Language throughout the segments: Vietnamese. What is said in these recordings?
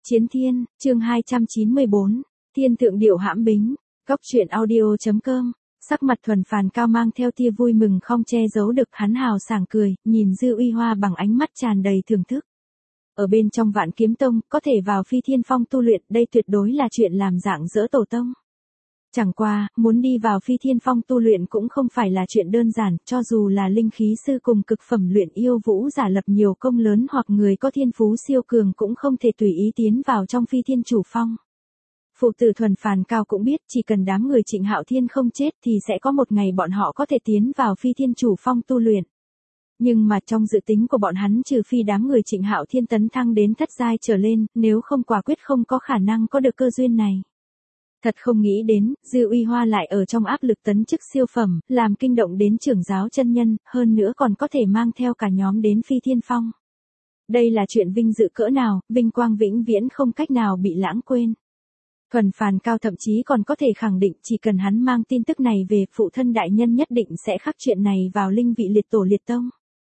Chiến Thiên, chương 294, Thiên Thượng Điệu Hãm Bính, Cốc truyện audio.com. Sắc mặt Thuần Phàn Cao mang theo tia vui mừng không che giấu được, hắn hào sảng cười, nhìn Dư Uy Hoa bằng ánh mắt tràn đầy thưởng thức. Ở bên trong Vạn Kiếm Tông, có thể vào Phi Thiên Phong tu luyện, đây tuyệt đối là chuyện làm rạng rỡ tổ tông. Chẳng qua, muốn đi vào Phi Thiên Phong tu luyện cũng không phải là chuyện đơn giản, cho dù là linh khí sư cùng cực phẩm luyện yêu vũ giả lập nhiều công lớn hoặc người có thiên phú siêu cường cũng không thể tùy ý tiến vào trong Phi Thiên Chủ Phong. Phụ tử Thuần Phàn Cao cũng biết, chỉ cần đám người Trịnh Hạo Thiên không chết thì sẽ có một ngày bọn họ có thể tiến vào Phi Thiên Chủ Phong tu luyện. Nhưng mà trong dự tính của bọn hắn, trừ phi đám người Trịnh Hạo Thiên tấn thăng đến thất giai trở lên, nếu không quả quyết không có khả năng có được cơ duyên này. Thật không nghĩ đến, Dư Uy Hoa lại ở trong áp lực tấn chức siêu phẩm, làm kinh động đến trưởng giáo chân nhân, hơn nữa còn có thể mang theo cả nhóm đến Phi Thiên Phong. Đây là chuyện vinh dự cỡ nào, vinh quang vĩnh viễn không cách nào bị lãng quên. Thuần Phàn Cao thậm chí còn có thể khẳng định, chỉ cần hắn mang tin tức này về, phụ thân đại nhân nhất định sẽ khắc chuyện này vào linh vị liệt tổ liệt tông.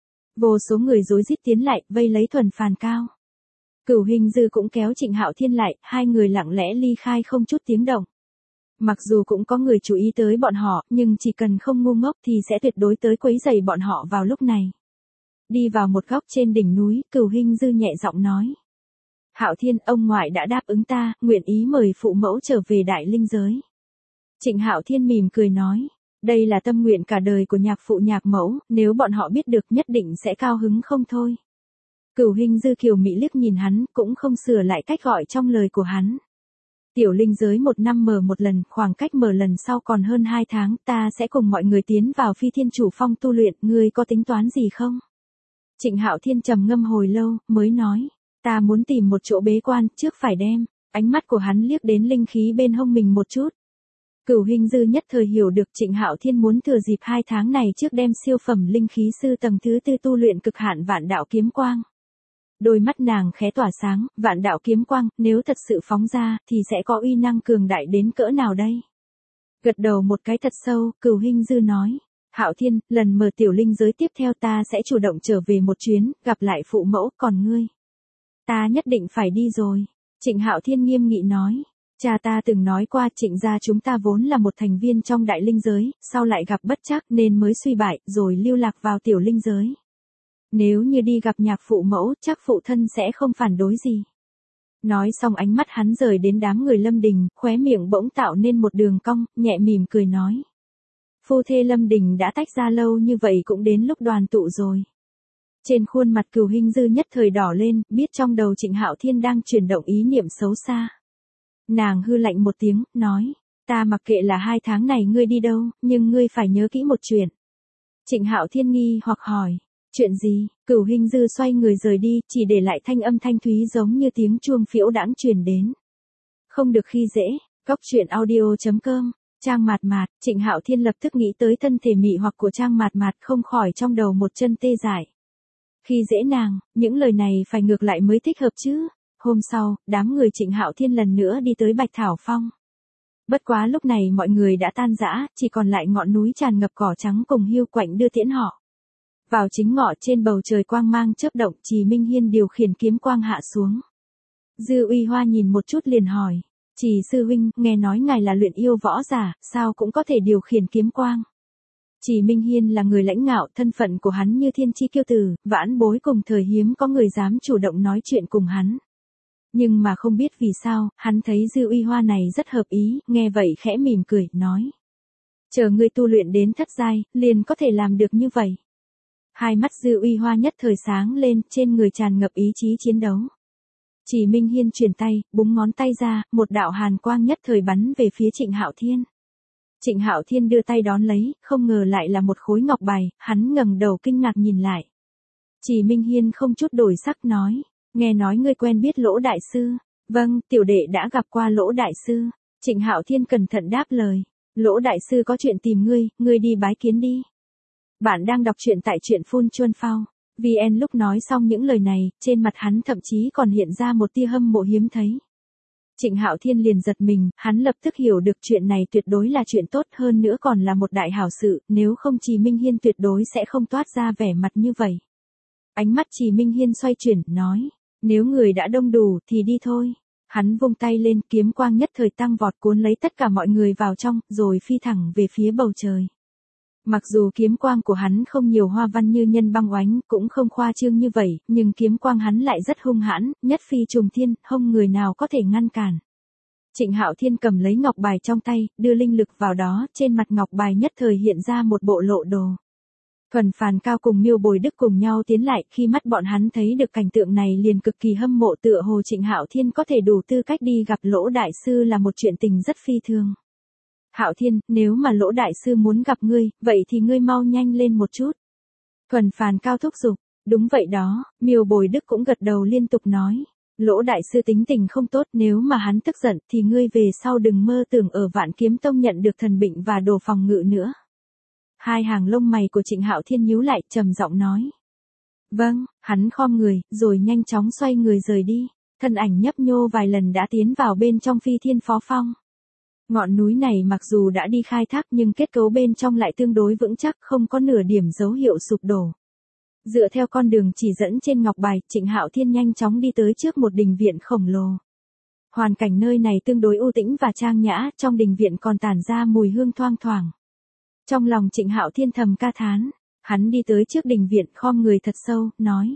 Vô số người rối rít tiến lại, vây lấy Thuần Phàn Cao. Cửu Hình Dư cũng kéo Trịnh Hạo Thiên lại, hai người lặng lẽ ly khai không chút tiếng động. Mặc dù cũng có người chú ý tới bọn họ, nhưng chỉ cần không ngu ngốc thì sẽ tuyệt đối tới quấy rầy bọn họ vào lúc này. Đi vào một góc trên đỉnh núi, Cửu Hình Dư nhẹ giọng nói. Hạo Thiên, ông ngoại đã đáp ứng ta, nguyện ý mời phụ mẫu trở về đại linh giới. Trịnh Hạo Thiên mỉm cười nói. Đây là tâm nguyện cả đời của nhạc phụ nhạc mẫu, nếu bọn họ biết được nhất định sẽ cao hứng không thôi. Cửu Hình Dư kiều mỹ liếc nhìn hắn, cũng không sửa lại cách gọi trong lời của hắn. Tiểu linh giới 1 năm mở một lần, khoảng cách mở lần sau còn hơn 2 tháng, ta sẽ cùng mọi người tiến vào Phi Thiên Chủ Phong tu luyện, ngươi có tính toán gì không? Trịnh Hạo Thiên trầm ngâm hồi lâu, mới nói, ta muốn tìm một chỗ bế quan, trước phải đem. Ánh mắt của hắn liếc đến linh khí bên hông mình một chút. Cửu Hình Dư nhất thời hiểu được Trịnh Hạo Thiên muốn thừa dịp 2 tháng này trước đem siêu phẩm linh khí sư tầng thứ 4 tu luyện cực hạn Vạn Đạo Kiếm Quang. Đôi mắt nàng khẽ tỏa sáng, Vạn Đạo Kiếm Quang, nếu thật sự phóng ra, thì sẽ có uy năng cường đại đến cỡ nào đây? Gật đầu một cái thật sâu, Cửu Hình Dư nói, Hạo Thiên, lần mở tiểu linh giới tiếp theo ta sẽ chủ động trở về một chuyến, gặp lại phụ mẫu, còn ngươi? Ta nhất định phải đi rồi. Trịnh Hạo Thiên nghiêm nghị nói, cha ta từng nói qua, Trịnh gia chúng ta vốn là một thành viên trong đại linh giới, sau lại gặp bất trắc nên mới suy bại, rồi lưu lạc vào tiểu linh giới. Nếu như đi gặp nhạc phụ mẫu, chắc phụ thân sẽ không phản đối gì. Nói xong ánh mắt hắn rời đến đám người Lâm Đình, khóe miệng bỗng tạo nên một đường cong, nhẹ mỉm cười nói. Phu thê Lâm Đình đã tách ra lâu như vậy cũng đến lúc đoàn tụ rồi. Trên khuôn mặt Cửu Hình Dư nhất thời đỏ lên, biết trong đầu Trịnh Hạo Thiên đang chuyển động ý niệm xấu xa. Nàng hư lạnh một tiếng, nói, ta mặc kệ là 2 tháng này ngươi đi đâu, nhưng ngươi phải nhớ kỹ một chuyện. Trịnh Hạo Thiên nghi hoặc hỏi, chuyện gì? Cửu Hình Dư xoay người rời đi, chỉ để lại thanh âm thanh thúy giống như tiếng chuông phiễu đãng truyền đến. Không được khi dễ, Cốc truyện audio.com, Trang Mạt Mạt. Trịnh Hạo Thiên lập tức nghĩ tới thân thể mị hoặc của Trang Mạt Mạt, không khỏi trong đầu một chân tê dại. Khi dễ nàng, những lời này phải ngược lại mới thích hợp chứ. Hôm sau, đám người Trịnh Hạo Thiên lần nữa đi tới Bạch Thảo Phong. Bất quá lúc này mọi người đã tan rã, chỉ còn lại ngọn núi tràn ngập cỏ trắng cùng Hiu Quạnh đưa tiễn họ. Vào chính ngọ, trên bầu trời quang mang chớp động, Trì Minh Hiên điều khiển kiếm quang hạ xuống. Dư Uy Hoa nhìn một chút liền hỏi, Trì sư huynh, nghe nói ngài là luyện yêu võ giả, sao cũng có thể điều khiển kiếm quang? Trì Minh Hiên là người lãnh ngạo, thân phận của hắn như thiên chi kiêu tử, vãn bối cùng thời hiếm có người dám chủ động nói chuyện cùng hắn. Nhưng mà không biết vì sao, hắn thấy Dư Uy Hoa này rất hợp ý, nghe vậy khẽ mỉm cười, nói. Chờ ngươi tu luyện đến thất giai, liền có thể làm được như vậy. Hai mắt Dư Uy Hoa nhất thời sáng lên, trên người tràn ngập ý chí chiến đấu. Trì Minh Hiên chuyển tay, búng ngón tay ra, một đạo hàn quang nhất thời bắn về phía Trịnh Hạo Thiên. Trịnh Hạo Thiên đưa tay đón lấy, không ngờ lại là một khối ngọc bài, hắn ngẩng đầu kinh ngạc nhìn lại. Trì Minh Hiên không chút đổi sắc nói, nghe nói ngươi quen biết Lỗ đại sư. Vâng, tiểu đệ đã gặp qua Lỗ đại sư. Trịnh Hạo Thiên cẩn thận đáp lời, Lỗ đại sư có chuyện tìm ngươi đi bái kiến đi. Bạn đang đọc truyện tại truyện Phun Chuân Phao. VN lúc nói xong những lời này, trên mặt hắn thậm chí còn hiện ra một tia hâm mộ hiếm thấy. Trịnh Hạo Thiên liền giật mình, hắn lập tức hiểu được chuyện này tuyệt đối là chuyện tốt, hơn nữa còn là một đại hảo sự, nếu không Trì Minh Hiên tuyệt đối sẽ không toát ra vẻ mặt như vậy. Ánh mắt Trì Minh Hiên xoay chuyển, nói, Nếu người đã đông đủ thì đi thôi. Hắn vung tay lên, kiếm quang nhất thời tăng vọt cuốn lấy tất cả mọi người vào trong, rồi phi thẳng về phía bầu trời. Mặc dù kiếm quang của hắn không nhiều hoa văn như nhân băng oánh, cũng không khoa trương như vậy, nhưng kiếm quang hắn lại rất hung hãn, nhất phi trùng thiên, không người nào có thể ngăn cản. Trịnh Hạo Thiên cầm lấy ngọc bài trong tay, đưa linh lực vào đó, trên mặt ngọc bài nhất thời hiện ra một bộ lộ đồ. Thuần Phàn Cao cùng Miêu Bồi Đức cùng nhau tiến lại, khi mắt bọn hắn thấy được cảnh tượng này liền cực kỳ hâm mộ, tựa hồ Trịnh Hạo Thiên có thể đủ tư cách đi gặp Lỗ đại sư là một chuyện tình rất phi thường. Hạo Thiên, nếu mà Lỗ đại sư muốn gặp ngươi, vậy thì ngươi mau nhanh lên một chút. Thuần Phàn Cao thúc giục. Đúng vậy đó, Miêu Bồi Đức cũng gật đầu liên tục nói. Lỗ đại sư tính tình không tốt, nếu mà hắn tức giận thì ngươi về sau đừng mơ tưởng ở Vạn Kiếm Tông nhận được thần bệnh và đồ phòng ngự nữa. Hai hàng lông mày của Trịnh Hạo Thiên nhíu lại, trầm giọng nói. Vâng, hắn khom người, rồi nhanh chóng xoay người rời đi, thân ảnh nhấp nhô vài lần đã tiến vào bên trong Phi Thiên Phó Phong. Ngọn núi này mặc dù đã đi khai thác nhưng kết cấu bên trong lại tương đối vững chắc, không có nửa điểm dấu hiệu sụp đổ. Dựa theo con đường chỉ dẫn trên ngọc bài, Trịnh Hạo Thiên nhanh chóng đi tới trước một đình viện khổng lồ. Hoàn cảnh nơi này tương đối u tĩnh và trang nhã, trong đình viện còn tản ra mùi hương thoang thoảng. Trong lòng Trịnh Hạo Thiên thầm ca thán, hắn đi tới trước đình viện, khom người thật sâu, nói.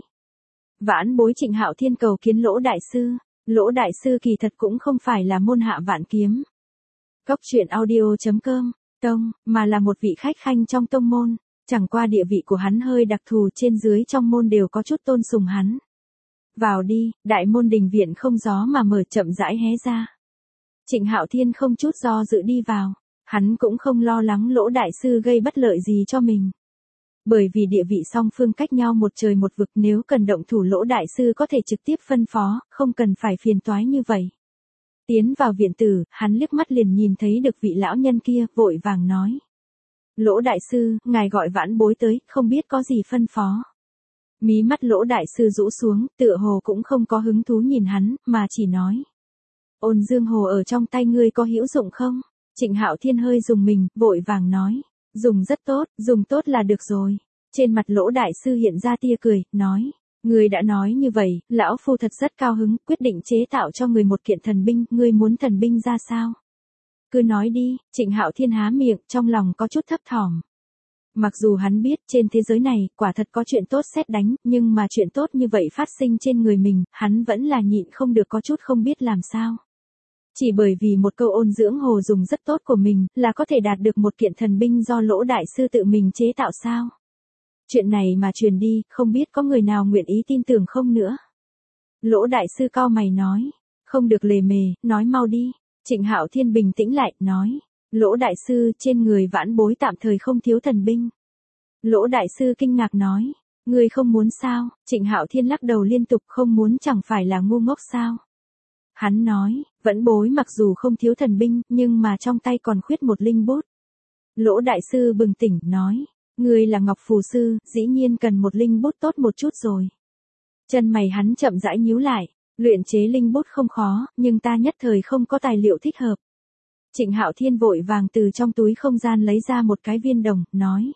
Vãn bối Trịnh Hạo Thiên cầu kiến Lỗ đại sư. Lỗ đại sư kỳ thật cũng không phải là môn hạ vạn kiếm. Cốc truyện audio.com, tông, mà là một vị khách khanh trong tông môn. Chẳng qua địa vị của hắn hơi đặc thù, trên dưới trong môn đều có chút tôn sùng hắn. Vào đi, đại môn đình viện không gió mà mở chậm rãi hé ra. Trịnh Hạo Thiên không chút do dự đi vào, hắn cũng không lo lắng Lỗ đại sư gây bất lợi gì cho mình. Bởi vì địa vị song phương cách nhau một trời một vực, nếu cần động thủ Lỗ đại sư có thể trực tiếp phân phó, không cần phải phiền toái như vậy. Tiến vào viện tử, hắn liếc mắt liền nhìn thấy được vị lão nhân kia, vội vàng nói. Lỗ đại sư, ngài gọi vãn bối tới, không biết có gì phân phó. Mí mắt Lỗ đại sư rũ xuống, tựa hồ cũng không có hứng thú nhìn hắn, mà chỉ nói. Ôn dương hồ ở trong tay ngươi có hữu dụng không? Trịnh Hạo Thiên hơi dùng mình, vội vàng nói. Dùng rất tốt, dùng tốt là được rồi. Trên mặt Lỗ đại sư hiện ra tia cười, nói. Ngươi đã nói như vậy, lão phu thật rất cao hứng, quyết định chế tạo cho người một kiện thần binh, ngươi muốn thần binh ra sao? Cứ nói đi, Trịnh Hạo Thiên há miệng, trong lòng có chút thấp thỏm. Mặc dù hắn biết trên thế giới này, quả thật có chuyện tốt sét đánh, nhưng mà chuyện tốt như vậy phát sinh trên người mình, hắn vẫn là nhịn không được có chút không biết làm sao. Chỉ bởi vì một câu ôn dưỡng hồ dùng rất tốt của mình, là có thể đạt được một kiện thần binh do Lỗ đại sư tự mình chế tạo sao? Chuyện này mà truyền đi, không biết có người nào nguyện ý tin tưởng không nữa. Lỗ đại sư cau mày nói, không được lề mề, nói mau đi. Trịnh Hạo Thiên bình tĩnh lại, nói, Lỗ đại sư, trên người vãn bối tạm thời không thiếu thần binh. Lỗ đại sư kinh ngạc nói, ngươi không muốn sao? Trịnh Hạo Thiên lắc đầu liên tục, không muốn chẳng phải là ngu ngốc sao? Hắn nói, vãn bối mặc dù không thiếu thần binh, nhưng mà trong tay còn khuyết một linh bút. Lỗ đại sư bừng tỉnh, nói, ngươi là Ngọc Phù Sư, dĩ nhiên cần một linh bút tốt một chút rồi. Chân mày hắn chậm rãi nhíu lại. Luyện chế linh bút không khó, nhưng ta nhất thời không có tài liệu thích hợp. Trịnh Hạo Thiên vội vàng từ trong túi không gian lấy ra một cái viên đồng, nói.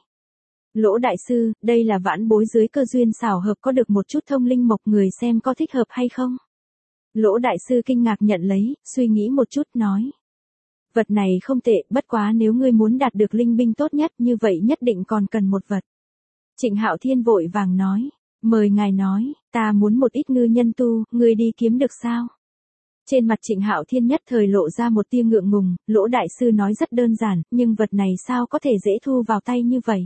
Lỗ đại sư, đây là vãn bối dưới cơ duyên xảo hợp có được một chút thông linh mộc, người xem có thích hợp hay không? Lỗ đại sư kinh ngạc nhận lấy, suy nghĩ một chút, nói. Vật này không tệ, bất quá nếu ngươi muốn đạt được linh binh tốt nhất như vậy nhất định còn cần một vật. Trịnh Hạo Thiên vội vàng nói. Mời ngài nói, ta muốn một ít ngư nhân tu, ngươi đi kiếm được sao? Trên mặt Trịnh Hạo Thiên nhất thời lộ ra một tia ngượng ngùng, Lỗ đại sư nói rất đơn giản, nhưng vật này sao có thể dễ thu vào tay như vậy?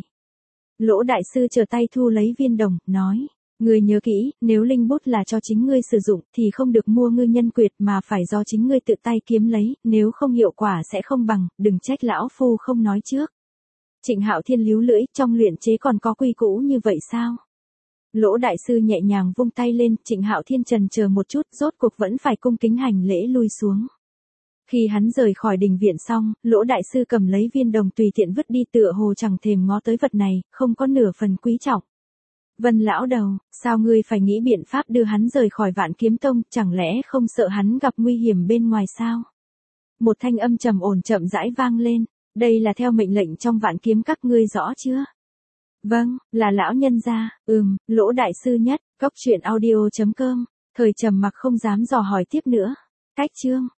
Lỗ đại sư trở tay thu lấy viên đồng, nói, ngươi nhớ kỹ, nếu linh bút là cho chính ngươi sử dụng, thì không được mua ngư nhân quyệt mà phải do chính ngươi tự tay kiếm lấy, nếu không hiệu quả sẽ không bằng, đừng trách lão phu không nói trước. Trịnh Hạo Thiên líu lưỡi, trong luyện chế còn có quy củ như vậy sao? Lỗ đại sư nhẹ nhàng vung tay lên, Trịnh Hạo Thiên chần chờ một chút, rốt cuộc vẫn phải cung kính hành lễ lui xuống. Khi hắn rời khỏi đình viện xong, Lỗ đại sư cầm lấy viên đồng tùy tiện vứt đi, tựa hồ chẳng thèm ngó tới vật này, không có nửa phần quý trọng. Vân lão đầu, sao ngươi phải nghĩ biện pháp đưa hắn rời khỏi Vạn Kiếm Tông, chẳng lẽ không sợ hắn gặp nguy hiểm bên ngoài sao? Một thanh âm trầm ổn chậm rãi vang lên, đây là theo mệnh lệnh trong Vạn Kiếm các ngươi rõ chưa? Vâng, là lão nhân gia, Lỗ đại sư nhất, cốc truyện audio.com. Thời trầm mặc không dám dò hỏi tiếp nữa. Cách chương.